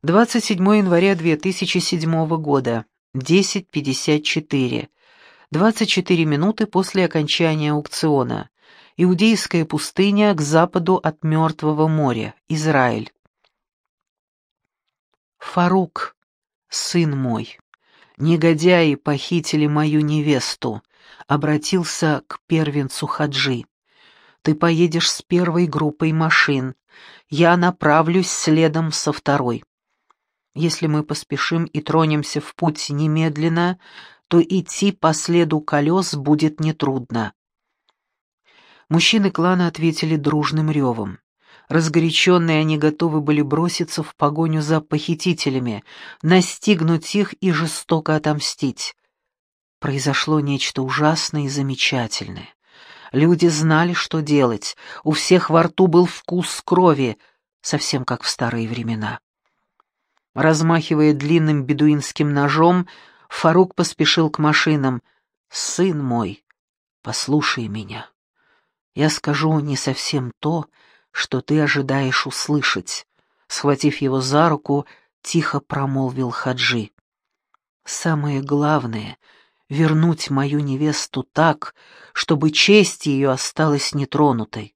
27 января 2007 года, 10:54. 24 минуты после окончания аукциона. Иудейская пустыня к западу от Мертвого моря, Израиль. Фарук, сын мой, негодяи похитили мою невесту, обратился к первенцу Хаджи. Ты поедешь с первой группой машин, я направлюсь следом со второй. Если мы поспешим и тронемся в путь немедленно, то идти по следу колес будет нетрудно. Мужчины клана ответили дружным ревом. Разгоряченные они готовы были броситься в погоню за похитителями, настигнуть их и жестоко отомстить. Произошло нечто ужасное и замечательное. Люди знали, что делать, у всех во рту был вкус крови, совсем как в старые времена. Размахивая длинным бедуинским ножом, Фарук поспешил к машинам. «Сын мой, послушай меня. Я скажу не совсем то, что ты ожидаешь услышать», — схватив его за руку, тихо промолвил Хаджи. «Самое главное — вернуть мою невесту так, чтобы честь ее осталась нетронутой.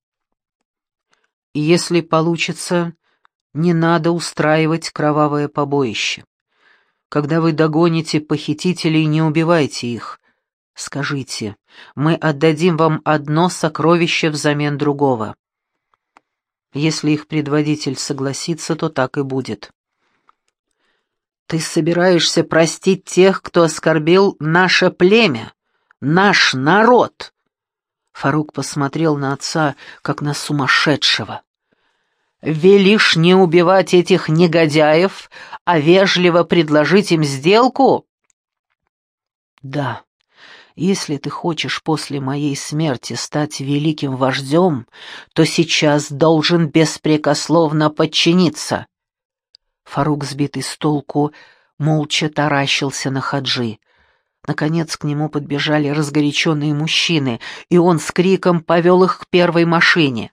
И если получится, не надо устраивать кровавое побоище. Когда вы догоните похитителей, не убивайте их. Скажите, мы отдадим вам одно сокровище взамен другого. Если их предводитель согласится, то так и будет. Ты собираешься простить тех, кто оскорбил наше племя, наш народ?» Фарук посмотрел на отца, как на сумасшедшего. «Велишь не убивать этих негодяев, а вежливо предложить им сделку?» «Да, если ты хочешь после моей смерти стать великим вождем, то сейчас должен беспрекословно подчиниться». Фарук, сбитый с толку, молча таращился на Хаджи. Наконец к нему подбежали разгоряченные мужчины, и он с криком повел их к первой машине.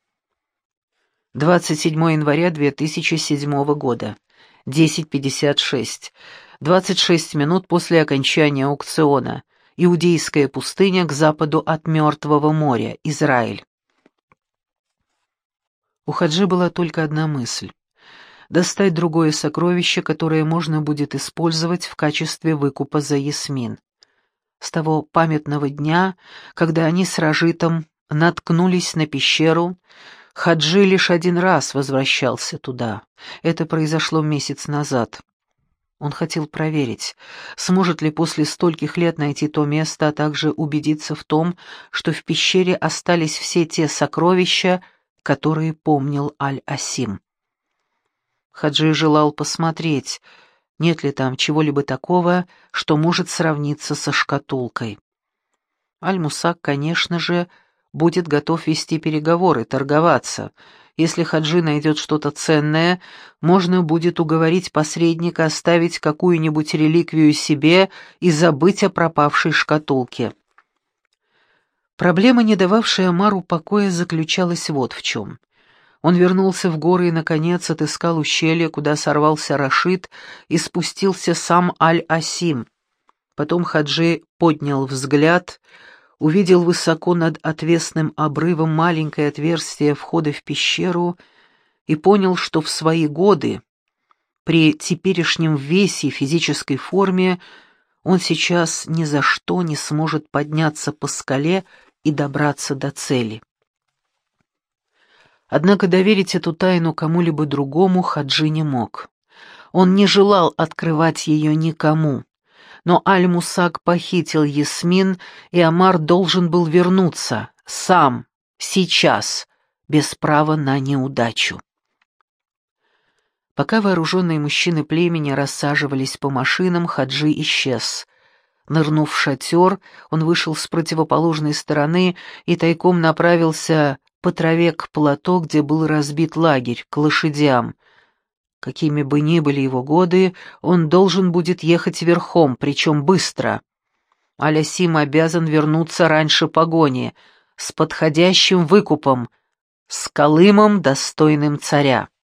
27 января 2007 года, 10:56. 26 минут после окончания аукциона. Иудейская пустыня к западу от Мертвого моря, Израиль. У Хаджи была только одна мысль — достать другое сокровище, которое можно будет использовать в качестве выкупа за Ясмин. С того памятного дня, когда они с Ражитом наткнулись на пещеру, Хаджи лишь один раз возвращался туда. Это произошло месяц назад. Он хотел проверить, сможет ли после стольких лет найти то место, а также убедиться в том, что в пещере остались все те сокровища, которые помнил Аль-Асим. Хаджи желал посмотреть, нет ли там чего-либо такого, что может сравниться со шкатулкой. Аль-Мусак, конечно же, будет готов вести переговоры, торговаться. Если Хаджи найдет что-то ценное, можно будет уговорить посредника оставить какую-нибудь реликвию себе и забыть о пропавшей шкатулке. Проблема, не дававшая Омару покоя, заключалась вот в чем. Он вернулся в горы и, наконец, отыскал ущелье, куда сорвался Рашид, и спустился сам Аль-Асим. Потом Хаджи поднял взгляд, увидел высоко над отвесным обрывом маленькое отверстие входа в пещеру и понял, что в свои годы, при теперешнем весе и физической форме, он сейчас ни за что не сможет подняться по скале и добраться до цели. Однако доверить эту тайну кому-либо другому Хаджи не мог. Он не желал открывать ее никому. Но Аль-Мусак похитил Ясмин, и Омар должен был вернуться, сам, сейчас, без права на неудачу. Пока вооруженные мужчины племени рассаживались по машинам, Хаджи исчез. Нырнув в шатер, он вышел с противоположной стороны и тайком направился по траве к плато, где был разбит лагерь, к лошадям. Какими бы ни были его годы, он должен будет ехать верхом, причем быстро. Аль-Асим обязан вернуться раньше погони, с подходящим выкупом, с Колымом, достойным царя.